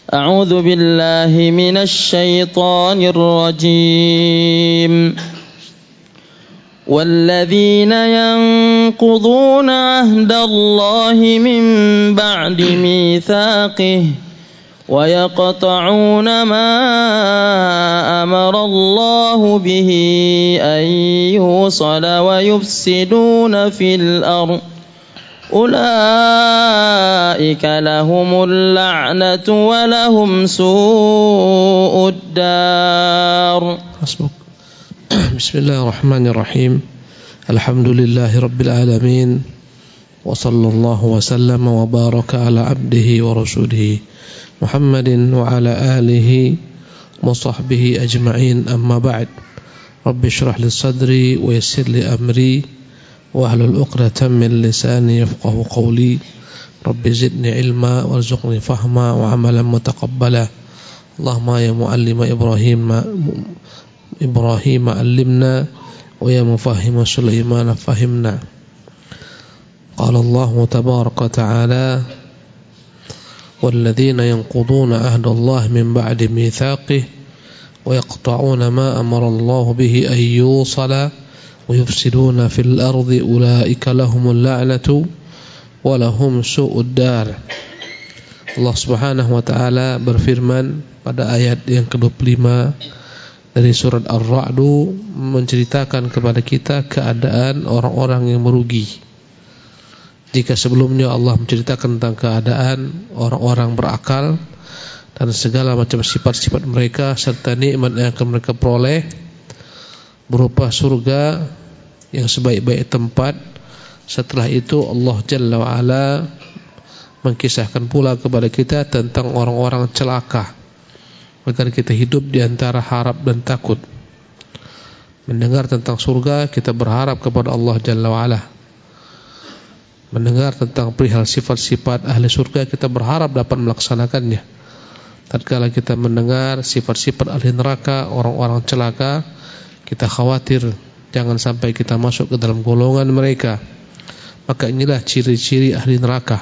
أعوذ بالله من الشيطان الرجيم والذين ينقضون عهد الله من بعد ميثاقه ويقطعون ما أمر الله به أن يوصل ويفسدون في الأرض أولئك لهم اللعنة ولهم سوء الدار. بسم الله الرحمن الرحيم. الحمد لله رب العالمين وصلى الله وسلم وبارك على عبده ورسوله محمد وعلى آله وصحبه أجمعين. أما بعد، رب اشرح لي صدري ويسر لي أمري واحلل عقدة من لساني يفقهوا قولي. رب زدني علما وارزقني فهما وعملا متقبلا. اللهم يا معلم إبراهيم علمنا ويا مفهم سليمان فهمنا. قال الله تبارك وتعالى والذين ينقضون عهد الله من بعد ميثاقه ويقطعون ما أمر الله به أن يوصل ويفسدون في الأرض أولئك لهم اللعنة ولهم سوء الدار. Allah Subhanahu wa taala berfirman pada ayat yang ke-25 dari surat Ar-Ra'd, menceritakan kepada kita keadaan orang-orang yang merugi. Jika sebelumnya Allah menceritakan tentang keadaan orang-orang berakal dan segala macam sifat-sifat mereka serta nikmat yang akan mereka peroleh berupa surga yang sebaik-baik tempat, setelah itu Allah Jalla wa'ala mengkisahkan pula kepada kita tentang orang-orang celaka agar kita hidup di antara harap dan takut. Mendengar tentang surga, kita berharap kepada Allah Jalla wa'ala. Mendengar tentang perihal sifat-sifat ahli surga, kita berharap dapat melaksanakannya. Tatkala kita mendengar sifat-sifat ahli neraka, orang-orang celaka, kita khawatir jangan sampai kita masuk ke dalam golongan mereka. Maka inilah ciri-ciri ahli neraka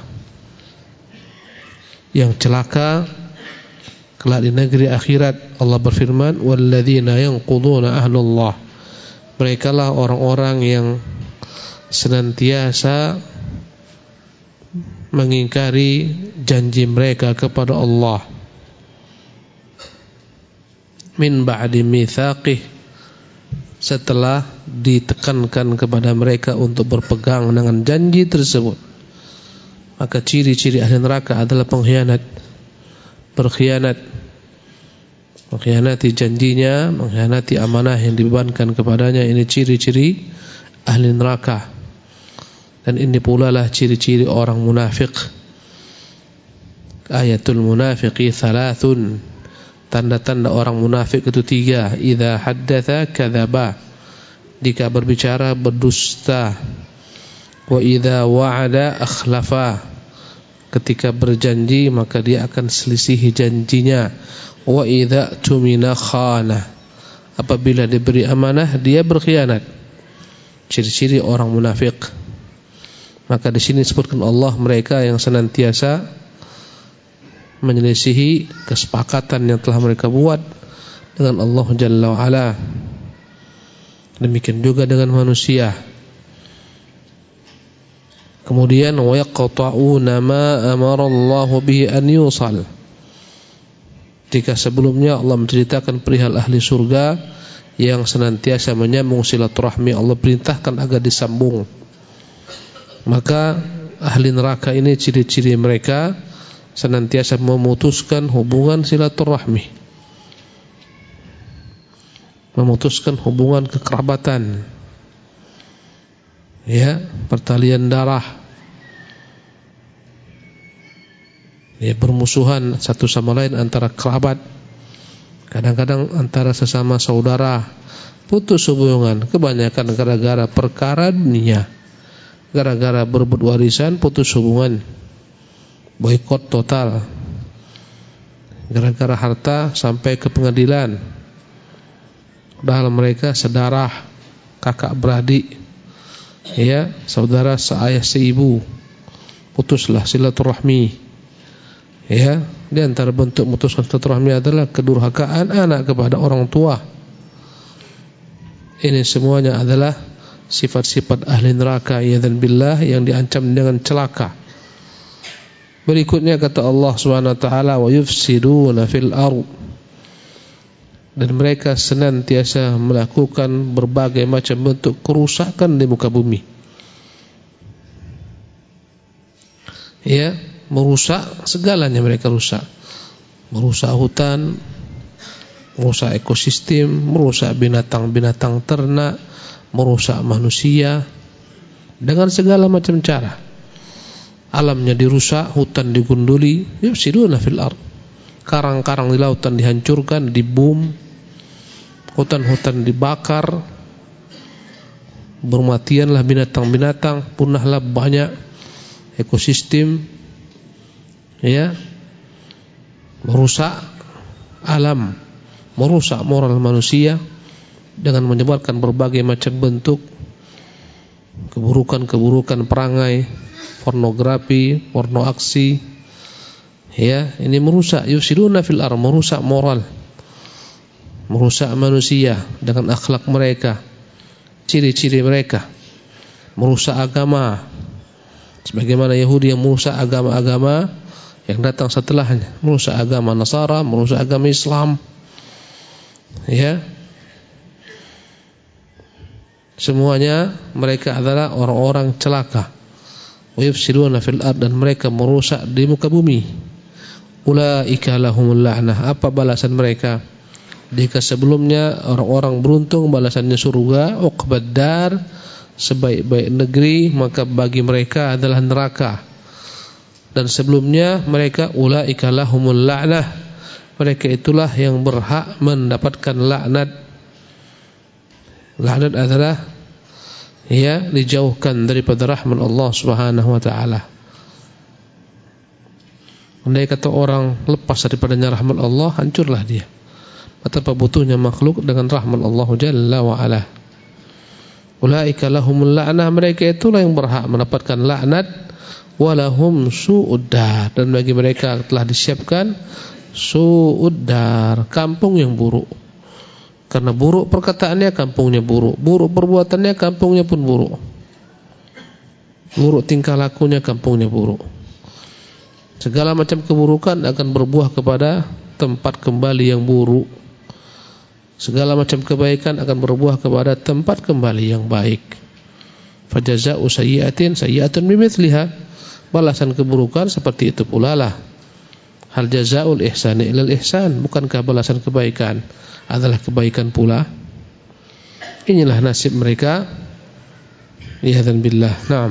yang celaka kelak di negeri akhirat. Allah berfirman walladzina yanquduna ahdallah, merekalah orang-orang yang senantiasa mengingkari janji mereka kepada Allah. Min ba'di mitsaqih, setelah ditekankan kepada mereka untuk berpegang dengan janji tersebut. Maka ciri-ciri ahli neraka adalah pengkhianat, berkhianat, mengkhianati janjinya, mengkhianati amanah yang dibebankan kepadanya. Ini ciri-ciri ahli neraka. Dan ini pula lah ciri-ciri orang munafik. Ayatul munafiqi thalathun, tanda-tanda orang munafik itu 3. Idza haddatsa kadzaba, jika berbicara berdusta. Wa idza wa'ada akhlafa, ketika berjanji maka dia akan selisihi janjinya. Wa idza tumina khana, apabila diberi amanah dia berkhianat. Ciri-ciri orang munafik. Maka di sini disebutkan Allah mereka yang senantiasa menyelisihi kesepakatan yang telah mereka buat dengan Allah Jalla wa'ala. Demikian juga dengan manusia. Kemudian wa yaqta'una ma amara Allah bihi an yusal, jika sebelumnya Allah menceritakan perihal ahli surga yang senantiasa menyambung silaturahmi, Allah perintahkan agar disambung. Maka ahli neraka ini ciri-ciri mereka senantiasa memutuskan hubungan silaturahmi, memutuskan hubungan kekerabatan, ya, pertalian darah, ya, bermusuhan satu sama lain antara kerabat, kadang-kadang antara sesama saudara, putus hubungan, kebanyakan gara-gara perkara dunia, gara-gara berebut warisan putus hubungan, boikot total, gara-gara harta sampai ke pengadilan, padahal mereka sedarah, kakak beradik, ya, saudara seayah seibu, putuslah silaturahmi, Ya, di antara bentuk memutuskan silaturahmi adalah kedurhakaan anak kepada orang tua. Ini semuanya adalah sifat-sifat ahli neraka ya'dzan billah yang diancam dengan celaka. Berikutnya kata Allah Subhanahu wa taala, wa yufsiduna fil ardh, dan mereka senantiasa melakukan berbagai macam bentuk kerusakan di muka bumi. Ya, merusak segalanya mereka rusak. Merusak hutan, merusak ekosistem, merusak binatang-binatang ternak, merusak manusia dengan segala macam cara. Alamnya dirusak, hutan digunduli, yufsiduna fil ardh. Karang-karang di lautan dihancurkan, dibom, hutan-hutan dibakar, bermatianlah binatang-binatang, punahlah banyak ekosistem, ya, merusak alam, merusak moral manusia dengan menyebarkan berbagai macam bentuk keburukan-keburukan perangai, pornografi, porno aksi. Ya, ini merusak, yufsiduna fil ardh, merusak moral, merusak manusia dengan akhlak mereka, ciri-ciri mereka, merusak agama. Sebagaimana Yahudi yang merusak agama-agama yang datang setelahnya, merusak agama Nasara, merusak agama Islam. Ya, semuanya mereka adalah orang-orang celaka. Wa yufsiduna fil ardh, dan mereka merusak di muka bumi. Ulaika lahumul la'nah, apa balasan mereka? Jika sebelumnya orang-orang beruntung balasannya surga, uqbad dar, sebaik-baik negeri, maka bagi mereka adalah neraka. Dan sebelumnya mereka ulaika lahumul la'nah, mereka itulah yang berhak mendapatkan laknat. Laknat adalah, ya, dijauhkan daripada rahmat Allah Subhanahu wa taala. Andai kata orang lepas daripadanya rahmat Allah, hancurlah dia. Betapa butuhnya makhluk dengan rahmat Allah Jalla wa ala. Ulaika lahumul la'nah, mereka itulah yang berhak mendapatkan laknat. Walahum su'uddar, dan bagi mereka telah disiapkan su'uddar, kampung yang buruk. Karena buruk perkataannya, kampungnya buruk. Buruk perbuatannya, kampungnya pun buruk. Buruk tingkah lakunya, kampungnya buruk. Segala macam keburukan akan berbuah kepada tempat kembali yang buruk. Segala macam kebaikan akan berbuah kepada tempat kembali yang baik. Fajaza'u sayyi'atin sayyi'atun bimithliha, balasan keburukan seperti itu pula lah. Hal jazaa'ul ihsani ilal ihsan, bukankah balasan kebaikan adalah kebaikan pula? Inilah nasib mereka. Iyadzan billah. Naam.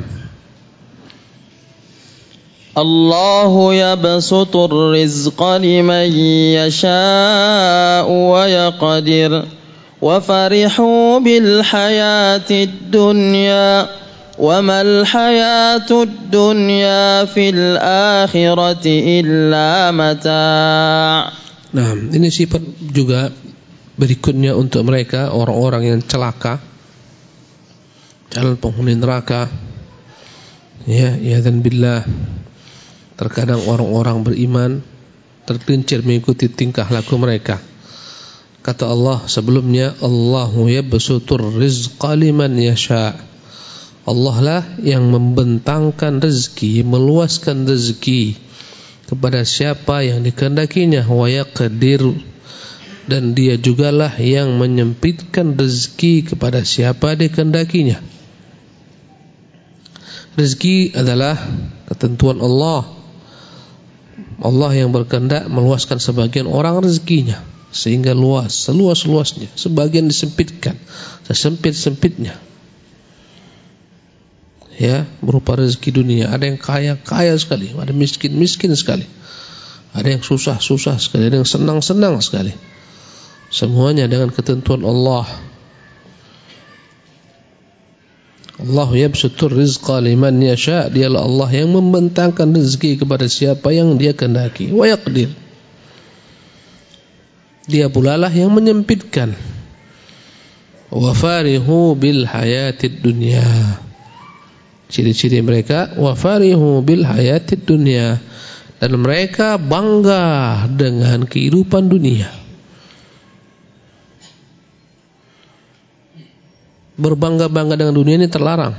Allahu yabsutur rizqa liman yasha'u wa yaqdir wa farihu bil hayatid dunya wa mal hayatud dunya fil akhirati illa mata'. Nah, ini sifat juga berikutnya untuk mereka, orang-orang yang celaka, calon penghuni neraka. Ya, iyadzan billah. Terkadang orang-orang beriman tergelincir mengikuti tingkah laku mereka. Kata Allah sebelumnya, Allahu yabsutur rizqa liman yasha'. Allah lah yang membentangkan rezeki, meluaskan rezeki kepada siapa yang dikehendakinya, wa yaqdir, dan dia jugalah yang menyempitkan rezeki kepada siapa dikehendakinya. Rezeki adalah ketentuan Allah. Allah yang berkehendak meluaskan sebagian orang rezekinya sehingga luas, seluas-luasnya. Sebagian disempitkan, sesempit-sempitnya. Ya, berupa rezeki dunia. Ada yang kaya sekali, ada miskin sekali. Ada yang susah sekali, ada yang senang sekali. Semuanya dengan ketentuan Allah. Allah yabsutur rizqa liman yasha', dialah Allah yang membentangkan rezeki kepada siapa yang dia kehendaki. Wa yaqdir, dia pula lah yang menyempitkan. Wa farihu bil hayatid dunya, ciri-ciri mereka wa farihu bil hayatid dunya, dan mereka bangga dengan kehidupan dunia. Berbangga-bangga dengan dunia ini terlarang.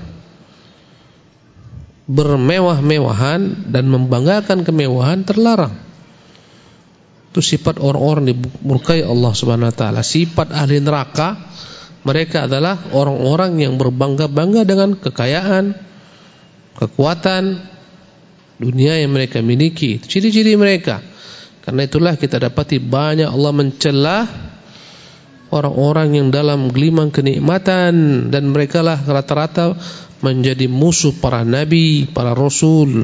Bermewah-mewahan dan membanggakan kemewahan terlarang. Itu sifat orang-orang dimurkai Allah Subhanahu wa taala. Sifat ahli neraka, mereka adalah orang-orang yang berbangga-bangga dengan kekayaan, kekuatan dunia yang mereka miliki. Itu ciri-ciri mereka. Karena itulah kita dapati banyak Allah mencela orang-orang yang dalam gelimang kenikmatan, dan merekalah rata-rata menjadi musuh para nabi, para rasul.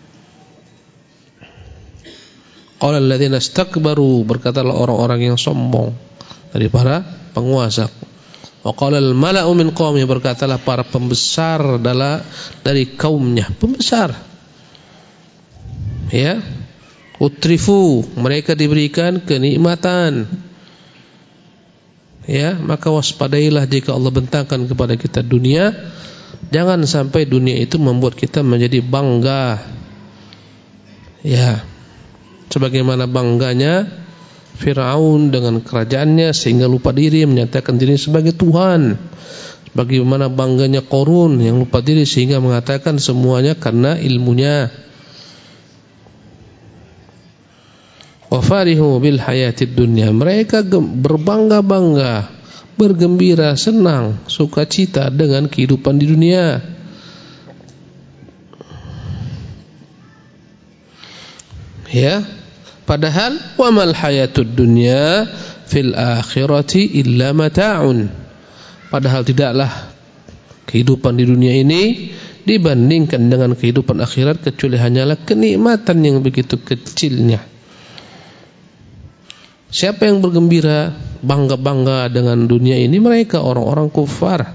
Qala alladziina istakbaru, berkatalah orang-orang yang sombong dari para penguasa. Wa qala al-mala'u min qaumi, berkatalah para pembesar dari kaumnya, pembesar. Ya, utrifu, mereka diberikan kenikmatan. Ya, maka waspadailah jika Allah bentangkan kepada kita dunia. Jangan sampai dunia itu membuat kita menjadi bangga. Ya, sebagaimana bangganya Fir'aun dengan kerajaannya sehingga lupa diri menyatakan diri sebagai Tuhan. Bagaimana bangganya Qarun yang lupa diri sehingga mengatakan semuanya karena ilmunya. Wa farihu bil hayatid dunya, mereka berbangga-bangga, bergembira, senang, sukacita dengan kehidupan di dunia. Ya, padahal wa mal hayatud dunya fil akhirati illa mata'un. Padahal tidaklah kehidupan di dunia ini dibandingkan dengan kehidupan akhirat kecuali hanyalah kenikmatan yang begitu kecilnya. Siapa yang bergembira, bangga-bangga dengan dunia ini? Mereka orang-orang kufar.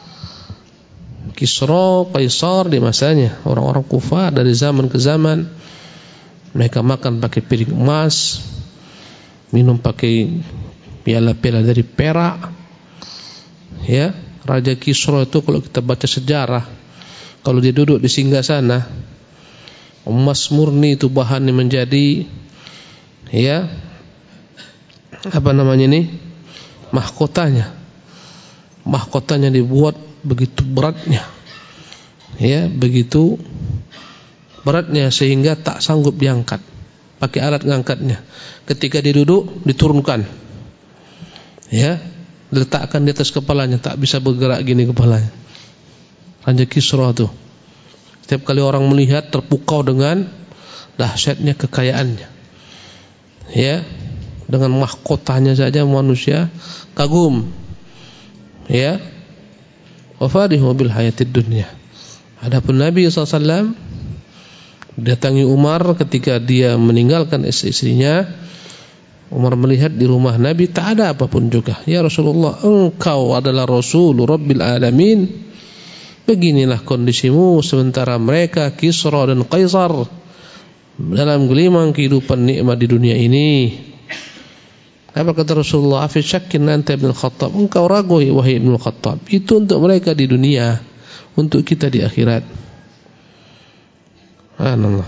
Kisra, Kaisar di masanya, orang-orang kufar dari zaman ke zaman. Mereka makan pakai piring emas, minum pakai piala-piala dari perak. Ya, Raja Kisra itu kalau kita baca sejarah, kalau dia duduk di singgasana, emas murni itu bahannya menjadi, ya, mahkotanya dibuat begitu beratnya, ya, begitu beratnya sehingga tak sanggup diangkat, pakai alat ngangkatnya. Ketika dia duduk diturunkan, ya, diletakkan di atas kepalanya, tak bisa bergerak gini kepalanya. Raja Kisra itu setiap kali orang melihat terpukau dengan dahsyatnya kekayaannya, ya. Dengan mahkotanya saja manusia kagum. Ya. Wa farihu bil hayatid dunya. Adapun Nabi SAW datangi Umar ketika dia meninggalkan istri-istrinya. Umar melihat di rumah Nabi tak ada apapun juga. Ya Rasulullah, engkau adalah Rasul Rabbil Alamin. Beginilah kondisimu sementara mereka Kisra dan Kaisar dalam gelimang kehidupan nikmat di dunia ini. Apa kata Rasulullah? Afi syakkin anta ibn Khattab, engkau ragu wahai ibn Khattab. Itu untuk mereka di dunia, untuk kita di akhirat. Subhanallah.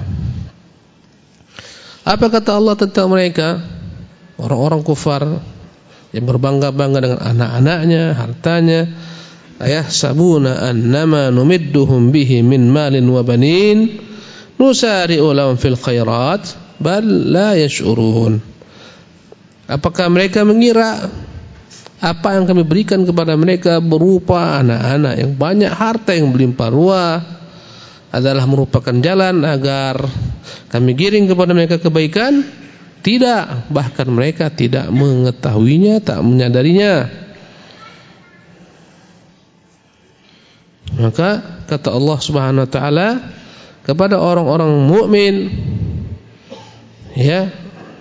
Apa kata Allah tentang mereka? Orang-orang kufar yang berbangga-bangga dengan anak-anaknya, hartanya. Ayahsabuna annama numidduhum bihi min malin wa banin nusari'u lahum fil khairat bal la yash'urun. Apakah mereka mengira apa yang kami berikan kepada mereka berupa anak-anak yang banyak, harta yang berlimpah ruah adalah merupakan jalan agar kami giring kepada mereka kebaikan? Tidak, bahkan mereka tidak mengetahuinya, tak menyadarinya. Maka kata Allah Subhanahu wa taala kepada orang-orang mukmin, ya,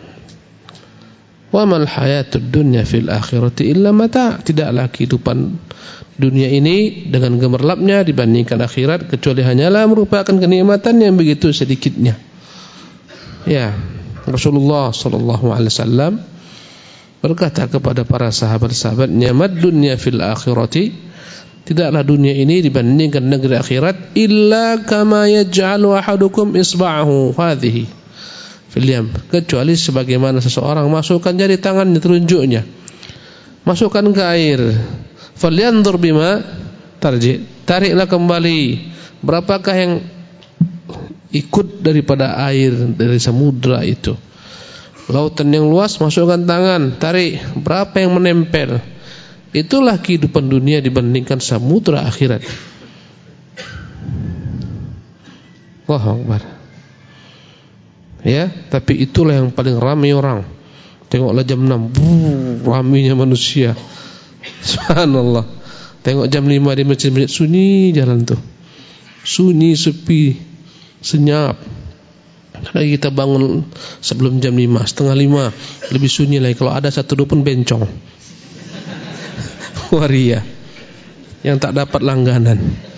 wa mal hayatud dunya fil akhirati illa mata', tidaklah kehidupan dunia ini dengan gemerlapnya dibandingkan akhirat kecuali hanyalah merupakan kenikmatan yang begitu sedikitnya. Ya, Rasulullah sallallahu alaihi wasallam berkata kepada para sahabat-sahabatnya, mad dunya fil akhirati, tidaklah dunia ini dibandingkan negeri akhirat illa kama yaj'alu ahadukum isba'ahu hadhihi fil yam, kecuali sebagaimana seseorang masukkan jari tangannya telunjuknya, masukkan ke air, falyanzur bima tarji, tariklah kembali berapakah yang ikut daripada air dari samudra itu. Lautan yang luas, masukkan tangan, tarik berapa yang menempel. Itulah kehidupan dunia dibandingkan samudra akhirat. Allahu Akbar. Ya, tapi itulah yang paling ramai orang. Tengoklah jam 6, ramainya manusia. Subhanallah. Tengok jam 5 di masjid, sunyi jalan tuh. Sunyi, sepi, senyap. Lagi kita bangun sebelum jam 5, setengah 5, lebih sunyi lagi. Kalau ada 1-2 pun bencong. Waria yang tak dapat langganan.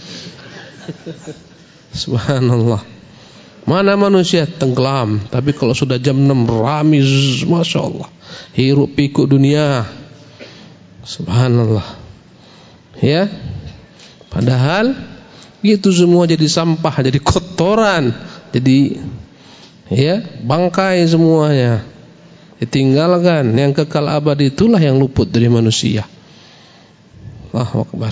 Subhanallah. Mana manusia tenggelam. Tapi kalau sudah jam 6 ramai, Masya Allah, hiruk pikuk dunia. Subhanallah. Ya, padahal itu semua jadi sampah, jadi kotoran, jadi ya bangkai semuanya, ditinggalkan. Yang kekal abadi itulah yang luput dari manusia. Allahu Akbar.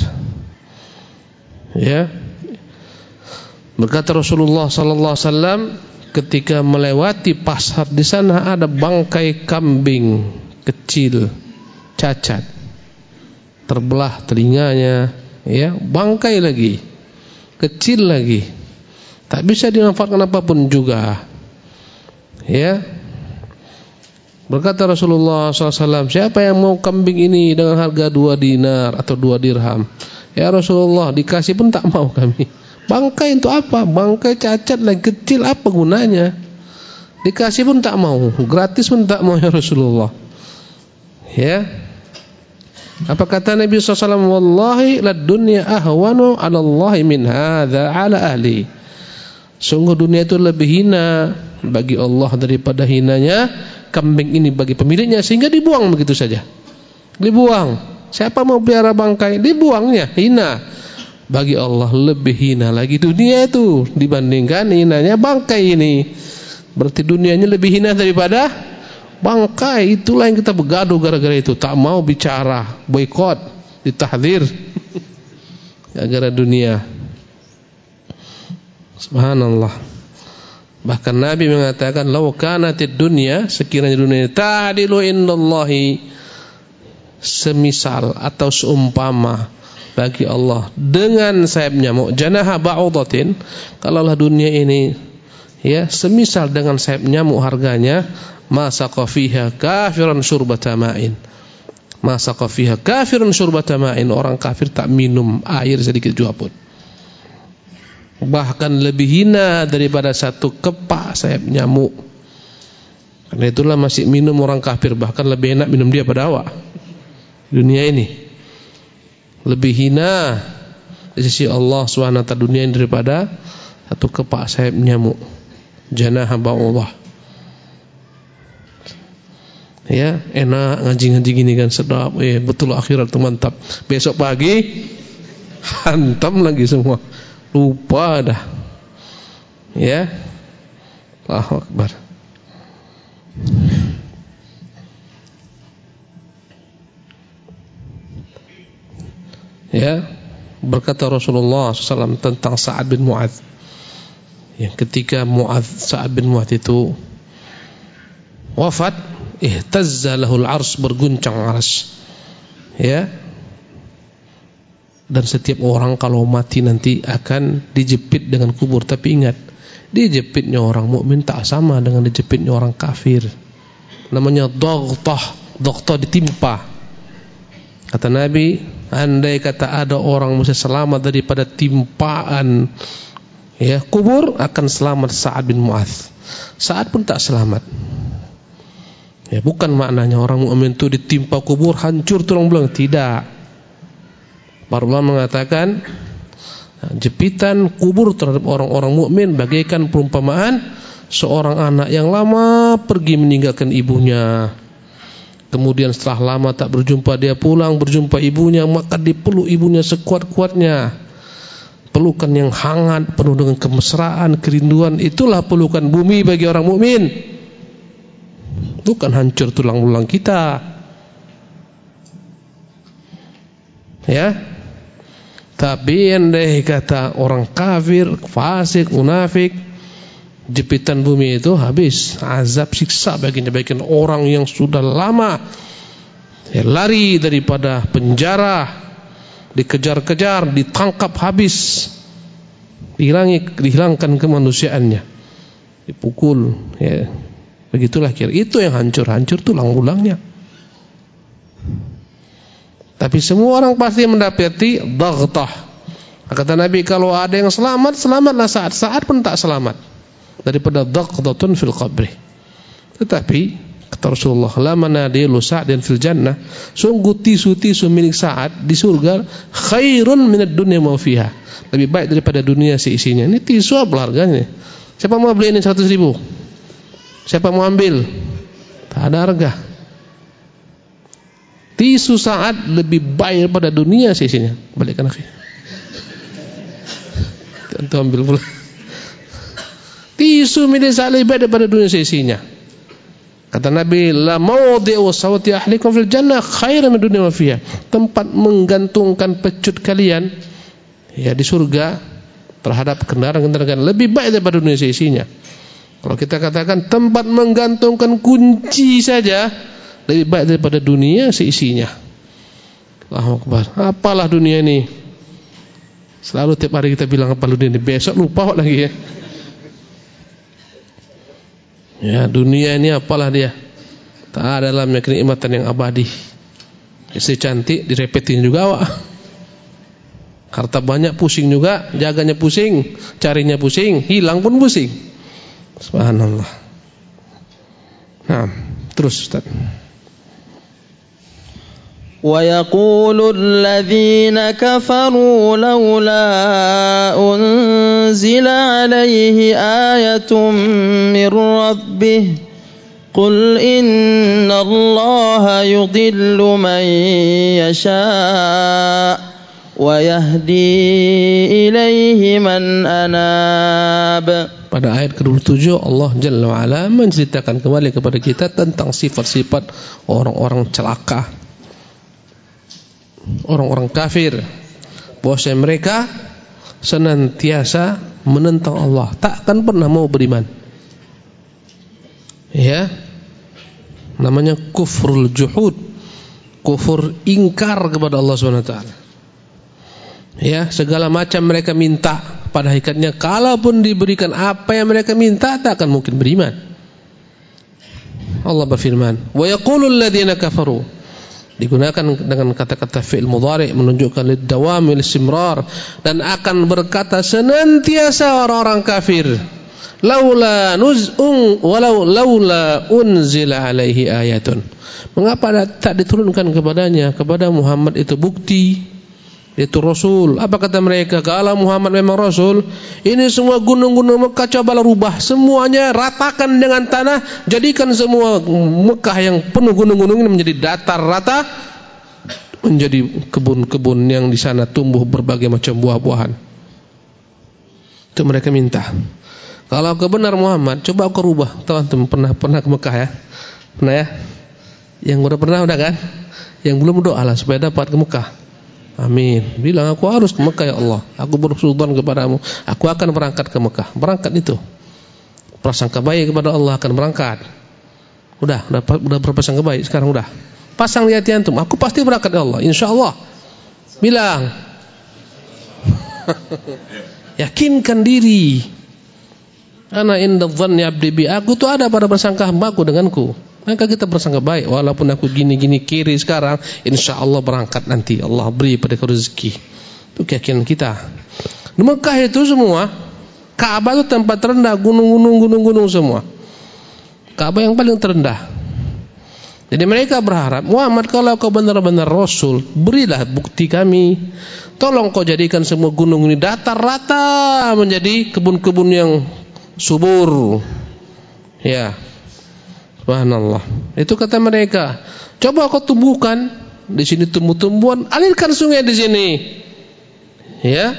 Ya, berkata Rasulullah sallallahu alaihi wasallam ketika melewati pasar, di sana ada bangkai kambing kecil cacat, terbelah telinganya, ya, bangkai lagi, kecil lagi, tak bisa dimanfaatkan apapun juga. Ya, berkata Rasulullah SAW, siapa yang mau kambing ini dengan harga 2 dinar atau 2 dirham? Ya Rasulullah, dikasih pun tak mau kami. Bangkai untuk apa? Bangkai cacat lagi, kecil, apa gunanya? Dikasih pun tak mau, gratis pun tak mau ya Rasulullah. Ya, apa kata Nabi SAW? Wallahi lad dunya ahwanu 'ala Allah min hadza 'ala ahli. Sungguh dunia itu lebih hina bagi Allah daripada hinanya kambing ini bagi pemiliknya, sehingga dibuang begitu saja. Dibuang. Siapa mau pelihara bangkai? Dibuangnya, hina. Bagi Allah lebih hina lagi dunia itu dibandingkan hinanya bangkai ini. Berarti dunianya lebih hina daripada bangkai. Itulah yang kita bergaduh gara-gara itu, tak mau bicara, boikot, ditahdzir gara-gara dunia. Subhanallah. Bahkan Nabi mengatakan, "Lau kanatid dunya," sekiranya dunia ta'dilu indallahi, semisal atau seumpama bagi Allah dengan sayap nyamuk, janaha ba'udatin, kalaulah dunia ini ya semisal dengan sayap nyamuk harganya, masaqa fiha kafiran syurbata ma'in. Masaqa fiha kafiran syurbata ma'in, orang kafir tak minum air sedikit juga pun. Bahkan lebih hina daripada satu kepak sayap nyamuk. Karena itulah masih minum orang kafir, bahkan lebih enak minum dia pada awak. Dunia ini lebih hina di sisi Allah SWT dunia ini daripada satu kepak sayap nyamuk. Janaha ba'udah. Ya, enak ngaji-ngaji gini kan, sedap. Betul akhirat tuh mantap. Besok pagi hantam lagi semua. Lupa dah. Ya. Allahu Akbar. Ya, berkata Rasulullah SAW tentang Sa'ad bin Mu'adz. Ya, ketika Sa'ad bin Mu'adz itu wafat, ihtazza lahul ars, berguncang arsy. Ya. Dan setiap orang kalau mati nanti akan dijepit dengan kubur. Tapi ingat, dijepitnya orang mukmin tak sama dengan dijepitnya orang kafir. Namanya daghtah, ditimpa. Kata Nabi, andai kata ada orang mesti selamat daripada timpaan ya kubur, akan selamat Sa'ad bin Mu'adz. Sa'ad pun tak selamat. Ya, bukan maknanya orang mukmin itu ditimpa kubur hancur tulang belulang, tidak. Para ulama mengatakan jepitan kubur terhadap orang-orang mukmin bagaikan perumpamaan seorang anak yang lama pergi meninggalkan ibunya. Kemudian setelah lama tak berjumpa, dia pulang berjumpa ibunya, maka dipeluk ibunya sekuat-kuatnya. Pelukan yang hangat penuh dengan kemesraan, kerinduan. Itulah pelukan bumi bagi orang mukmin. Bukan hancur tulang-tulang kita. Ya. Tapi andai kata orang kafir, fasik, munafik, jepitan bumi itu habis, azab siksa bagian orang yang sudah lama lari daripada penjara, dikejar-kejar, ditangkap habis, dihilangkan kemanusiaannya, dipukul, ya. Begitulah kira. Itu yang hancur tulang-tulangnya. Tapi semua orang pasti mendapati daghtah. Kata Nabi, kalau ada yang selamat, selamatlah saat pun tak selamat daripada daghthatun fil qabri. Tetapi kata Rasulullah, la manadilu Sa'din fil jannah, sungguh tisu-tisu milik Sa'ad di surga khairun minad dunya ma fiha, lebih baik daripada dunia seisinya. Ini tisu apa harganya? Siapa mau beli ini 100.000? Siapa mau ambil? Tak ada harga. Tisu Sa'ad lebih baik daripada dunia seisinya. Balikkan akhir. Tentu ambil pula. Tisu milik Sa'ad lebih baik daripada dunia seisinya. Kata Nabi, la mawdi'u sawti ahlikum fil jannah khairan min dunya wa fiha. Tempat menggantungkan pecut kalian ya di surga terhadap kendaraan-kendaraan lebih baik daripada dunia seisinya. Kalau kita katakan tempat menggantungkan kunci saja lebih baik daripada dunia seisinya. Allahu Akbar. Apalah dunia ini? Selalu tiap hari kita bilang apa dunia ini, besok lupa lagi ya. Ya, dunia ini apalah dia? Tak ada dalamnya kenikmatan yang abadi. Istri cantik direpetin juga awak. Harta banyak pusing juga, jaganya pusing, carinya pusing, hilang pun pusing. Subhanallah. Nah, terus Ustaz. ويقول الذين كفروا لولا أنزل عليه آية من ربه قل إن الله يضل من يشاء ويهدي إليه من أناب. Pada ayat ke-27 Allah Jalla wa'ala menceritakan kembali kepada kita tentang sifat-sifat orang-orang celaka, orang-orang kafir, bahwa mereka senantiasa menentang Allah, tak akan pernah mau beriman. Ya, namanya kufrul juhud, kufur ingkar kepada Allah SWT. Ya, segala macam mereka minta, pada hakikatnya kalaupun diberikan apa yang mereka minta tak akan mungkin beriman. Allah berfirman, wa yaqulul ladzina kafaru, digunakan dengan kata-kata fi'il mudhari' menunjukkan lid-dawam wal istimrar, dan akan berkata senantiasa orang-orang kafir, laula unzila alaihi ayatun, mengapa tak diturunkan kepada Muhammad itu bukti, itu Rasul. Apa kata mereka? Kalau Muhammad memang Rasul, ini semua gunung-gunung Mekah cobalah rubah semuanya, ratakan dengan tanah, jadikan semua Mekah yang penuh gunung-gunung ini menjadi datar rata, menjadi kebun-kebun yang di sana tumbuh berbagai macam buah-buahan. Itu mereka minta. Kalau kebenar Muhammad, coba aku rubah. Teman-teman pernah ke Mekah ya? Pernah ya? Yang udah kan? Yang belum doalah supaya dapat ke Mekah. Amin. Bilang aku harus ke Mekah ya Allah. Aku bersudzon kepadamu. Aku akan berangkat ke Mekah. Berangkat itu. Prasangka baik kepada Allah akan berangkat. Udah berprasangka baik sekarang udah. Pasang di hati antum. Aku pasti berangkat ya Allah. Insyaallah. Bilang. Yakinkan diri. Ana inda dhanni abdi bi. Aku tuh ada pada prasangka hambaku denganku. Maka kita bersangka baik, walaupun aku gini-gini kiri sekarang, insya Allah berangkat nanti, Allah beri pada rezeki. Itu keyakinan kita. Di Mekah itu semua, Ka'bah itu tempat terendah, gunung-gunung semua. Ka'bah yang paling terendah. Jadi mereka berharap, Muhammad kalau kau benar-benar Rasul, berilah bukti kami. Tolong kau jadikan semua gunung ini datar rata menjadi kebun-kebun yang subur. Ya. Subhanallah. Itu kata mereka. Coba kau tumbuhkan di sini tumbuh-tumbuhan, alirkan sungai di sini. Ya.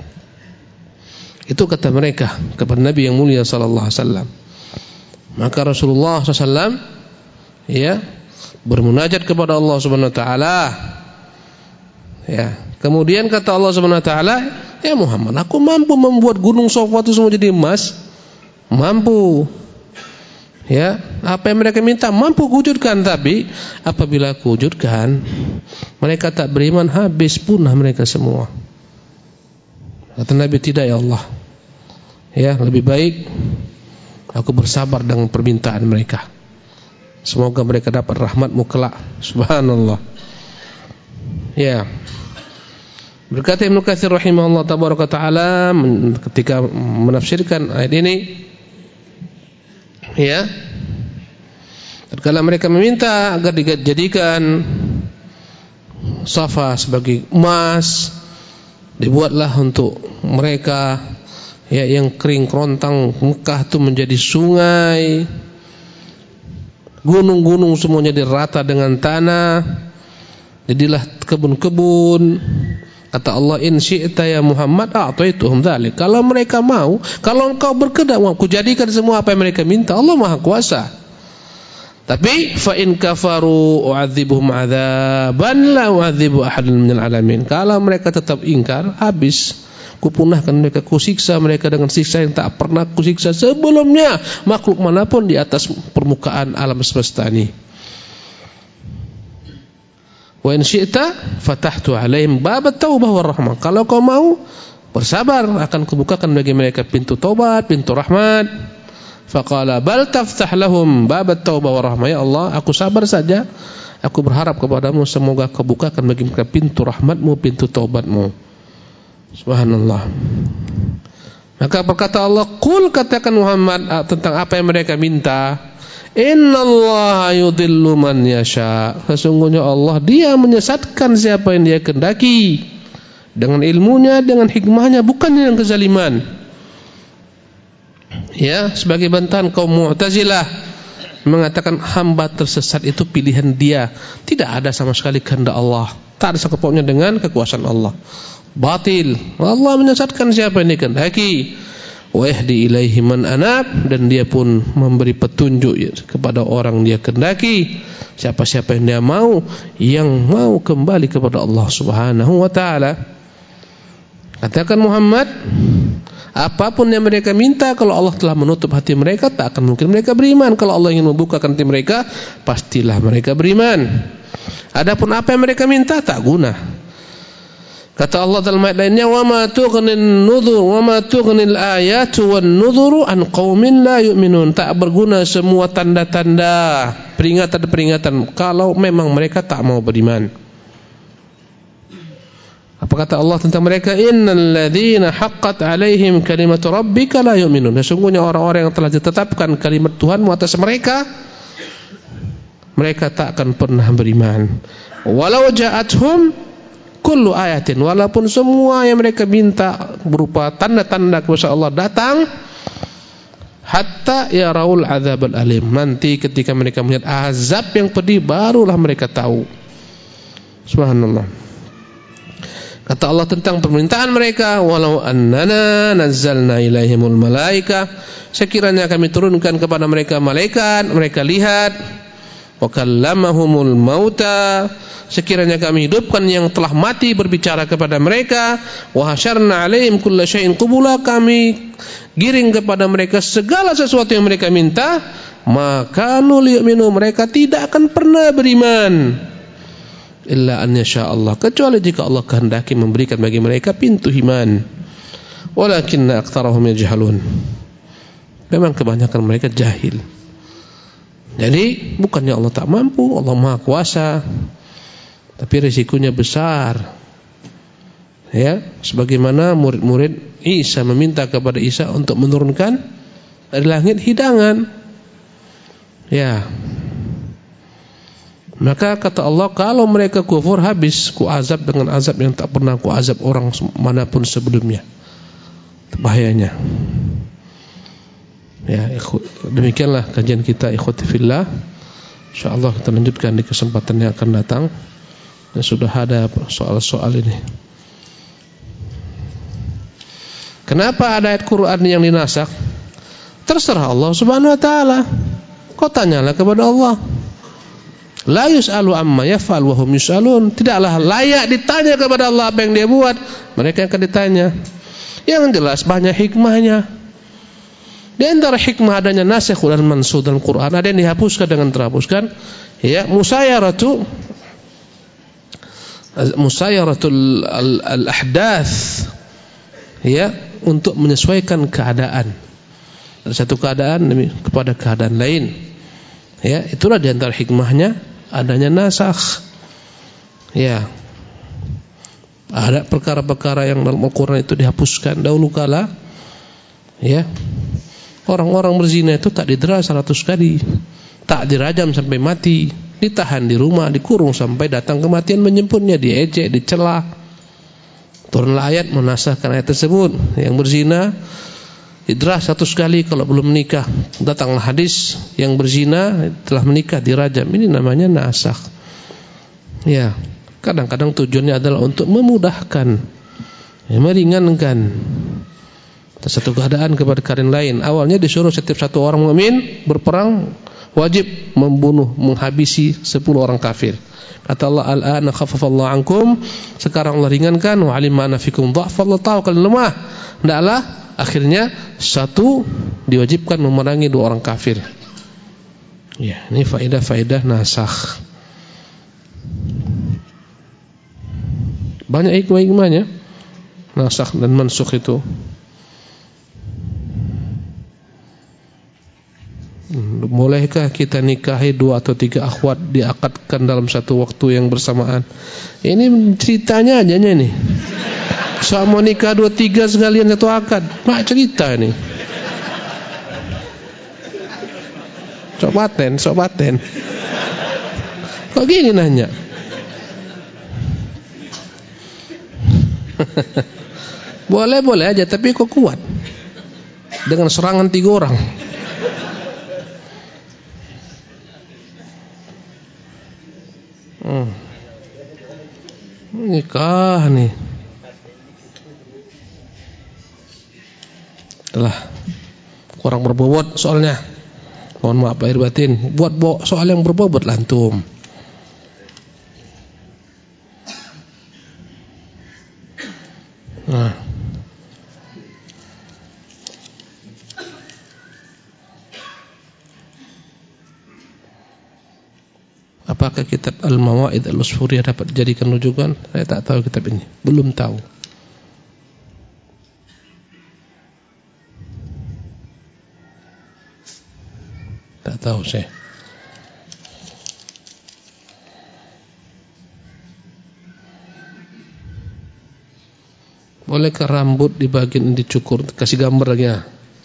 Itu kata mereka kepada Nabi yang mulia sallallahu alaihi wasallam. Maka Rasulullah sallallahu ya, bermunajat kepada Allah Subhanahu wa taala. Ya, kemudian kata Allah Subhanahu wa taala, "Ya Muhammad, aku mampu membuat gunung Safa itu semua jadi emas." Mampu. Ya, apa yang mereka minta mampu wujudkan, tapi apabila aku wujudkan, mereka tak beriman, habis punah mereka semua. Kata Nabi, "Tidak ya Allah. Ya, lebih baik aku bersabar dengan permintaan mereka. Semoga mereka dapat rahmat-Mu kelak." Subhanallah. Ya. Berkata Ibnu Katsir rahimahullah tabaraka taala ketika menafsirkan ayat ini, ya, tatkala mereka meminta agar dijadikan Safa sebagai emas, dibuatlah untuk mereka, ya, yang kering kerontang Mekah itu menjadi sungai, gunung-gunung semuanya dirata dengan tanah, jadilah kebun-kebun. Kata Allah, "In syi'ta ya Muhammad a'taituhum dzalik." Kalau mereka mau, kalau engkau berkehendak, aku jadikan semua apa yang mereka minta. Allah Maha Kuasa. Tapi fa in kafaru u'adzibuhum 'adzaban la u'adzibu ahadan minal alamin. Kalau mereka tetap ingkar, habis kupunahkan mereka, kusiksa mereka dengan siksa yang tak pernah kusiksa sebelumnya makhluk manapun di atas permukaan alam semesta ini. Wa in syi'ta fatahtu 'alaihim babat taubah war rahmah. Kalau kau mau bersabar, akan kubukakan bagi mereka pintu taubat, pintu rahmat. Faqala bal taftah lahum babat taubah war rahmah. Ya Allah, aku sabar saja. Aku berharap kepadamu, semoga kau bukakan bagi mereka pintu rahmat-Mu, pintu taubat-Mu. Subhanallah. Maka berkata Allah, "Qul," katakan Muhammad tentang apa yang mereka minta, "Innallaha yudhillu man yasha." Sesungguhnya Allah, Dia menyesatkan siapa yang Dia kehendaki dengan ilmunya, dengan hikmahnya, bukan dengan kezaliman. Ya, sebagai bantahan kaum Mu'tazilah mengatakan hamba tersesat itu pilihan dia, tidak ada sama sekali kehendak Allah, tak ada sangkut pautnya dengan kekuasaan Allah. Batil. Allah menyesatkan siapa yang Dia kehendaki. Wa yahdi ilaihi man anab, dan Dia pun memberi petunjuk kepada orang Dia kehendaki, siapa-siapa yang Dia mau, yang mau kembali kepada Allah Subhanahu wa taala. Katakan Muhammad, apapun yang mereka minta, kalau Allah telah menutup hati mereka, tak akan mungkin mereka beriman. Kalau Allah ingin membukakan hati mereka, pastilah mereka beriman. Adapun apa yang mereka minta tak guna. Kata Allah dalam ayat lainnya, "Wa ma tughnil nudhur wa ma tughnil ayatu wan nudhuru an qaumin la yu'minun." Tak berguna semua tanda-tanda, peringatan-peringatan kalau memang mereka tak mau beriman. Apa kata Allah tentang mereka? "Innal ladzina haqqat 'alaihim kalimatu rabbika la yu'minun." Sesungguhnya orang-orang yang telah ditetapkan kalimat Tuhanmu atas mereka, mereka tak akan pernah beriman. Walau ja'atuhum kullu ayatin, walaupun semua yang mereka minta berupa tanda-tanda kuasa Allah datang, hatta yaraul adzabal alim. Nanti ketika mereka melihat azab yang pedih, barulah mereka tahu. Subhanallah. Kata Allah tentang permintaan mereka, "Walau annana nazzalna ilaihimul malaika." Sekiranya kami turunkan kepada mereka malaikat, mereka lihat. Wa kallamahumul mauta, sekiranya kami hidupkan yang telah mati berbicara kepada mereka. Wa hasyarna 'alaihim kulla syai'in qubula, kami giring kepada mereka segala sesuatu yang mereka minta, maka liyu'minu, mereka tidak akan pernah beriman illa an yasha Allah, kecuali jika Allah kehendaki memberikan bagi mereka pintu iman. Walakinna aktsarahum yajhalun, memang kebanyakan mereka jahil. Jadi bukannya Allah tak mampu, Allah Maha Kuasa, tapi risikonya besar. Ya, sebagaimana murid-murid Isa meminta kepada Isa untuk menurunkan dari langit hidangan. Ya. Maka kata Allah, kalau mereka kufur, habis ku azab dengan azab yang tak pernah ku azab orang manapun sebelumnya. Bahayanya. Ya, demikianlah kajian kita ikhwati fillah. Insyaallah kita lanjutkan di kesempatan yang akan datang. Dan sudah ada soal-soal ini. Kenapa ada ayat Quran yang dinasakh? Terserah Allah Subhanahu wa taala. Kau tanyalah kepada Allah. La yus'alu amma yaf'al wa hum yus'alun. Tidaklah layak ditanya kepada Allah apa yang dia buat, mereka yang akan ditanya. Yang jelas banyak hikmahnya. Di antara hikmah adanya nasikh dan mansukh dalam Quran, ada yang dihapuskan dengan terhapuskan, ya, musayyaratul al-ahdath, ya, untuk menyesuaikan keadaan dari satu keadaan kepada keadaan lain. Ya, itulah di antara hikmahnya adanya nasakh. Ya. Ada perkara-perkara yang dalam Al-Qur'an itu dihapuskan dahulu kala. Ya. Orang-orang berzina itu tak didera 100 kali, tak dirajam sampai mati, ditahan di rumah, dikurung sampai datang kematian menjemputnya, diejek, dicela. Turunlah ayat menasahkan ayat tersebut. Yang berzina didera 100 kali kalau belum menikah. Datanglah hadis yang berzina telah menikah dirajam. Ini namanya nasakh. Ya, kadang-kadang tujuannya adalah untuk memudahkan, meringankan satu keadaan kepada keadaan lain. Awalnya disuruh setiap satu orang mukmin berperang wajib membunuh, menghabisi 10 orang kafir. Kata Allah, al-ana khaffafallahu ankum, sekarang Allah ringankan, wa alima anna fikum dha'fa, Allah tahu kalian lemah. Hendaklah akhirnya satu diwajibkan memerangi 2 orang kafir. Ya, ini faedah-faedah nasakh. Banyak hikmah-hikmahnya nasakh dan mansukh itu. Bolehkah kita nikahi 2 atau 3 akhwat diakadkan dalam satu waktu yang bersamaan? Ini ceritanya aja nih. Soal mau nikah 2-3 sekalian satu akad, mak cerita nih. Sok paten. Kok gini nanya? Boleh aja, tapi kok kuat dengan serangan 3 orang. Nikah nih. Telah kurang berbobot soalnya. Mohon maaf lahir batin. Buat soal yang berbobot lantum. Nah. Apakah kitab Al-Mawaid Al-Usfuriyah dapat dijadikan rujukan? Saya tak tahu kitab ini. Belum tahu. Tak tahu saya. Bolehkah rambut di bagian dicukur? Kasih gambar lagi ya.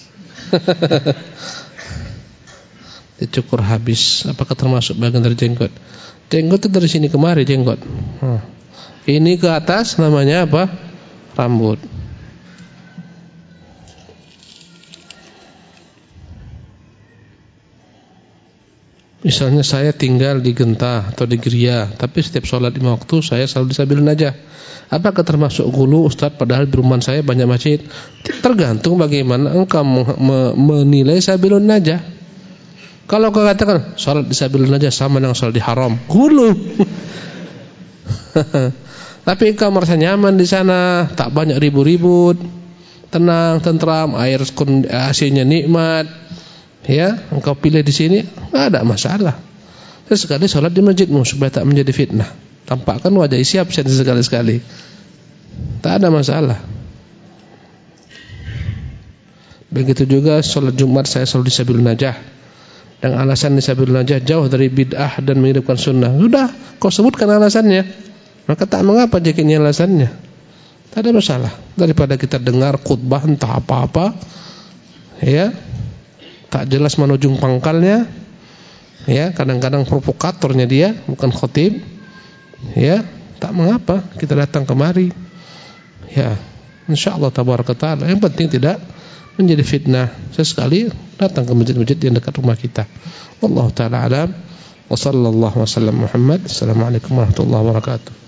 Dicukur habis, apakah termasuk bagian dari jenggot? Jenggot itu dari sini kemari jenggot. Ini ke atas namanya apa? Rambut. Misalnya saya tinggal di Genta atau di Gria, tapi setiap sholat 5 waktu saya selalu di Sabilun Najah. Apakah termasuk gulu Ustaz? Padahal di rumah saya banyak masjid. Tergantung bagaimana engkau menilai Sabilun Najah. Kalau kau katakan salat di Sabilun Najah sama dengan salat di haram, gulu. Tapi engkau merasa nyaman di sana, tak banyak ribut-ribut, tenang, tentram, air AC-nya nikmat, ya, engkau pilih di sini, enggak ada masalah. Sesekali salat di masjidmu supaya tak menjadi fitnah. Tampakkan wajah isi absen sekali-sekali. Tak ada masalah. Begitu juga salat Jumat saya selalu di Sabilun Najah. Dan alasan di Sabilun Najah jauh dari bid'ah dan menghidupkan sunnah. Sudah, kau sebutkan alasannya. Maka tak mengapa jika ini alasannya. Tak ada masalah. Daripada kita dengar khutbah entah apa-apa, ya, tak jelas mana ujung pangkalnya, ya, kadang-kadang provokatornya dia, bukan khotib, ya, tak mengapa kita datang kemari, ya, insyaallah tabaraka taala. Yang penting tidak menjadi fitnah. Sesekali datang ke masjid-masjid yang dekat rumah kita. Wallahu taala alam. Wa sallallahu wasallam Muhammad. Assalamualaikum warahmatullahi wabarakatuh.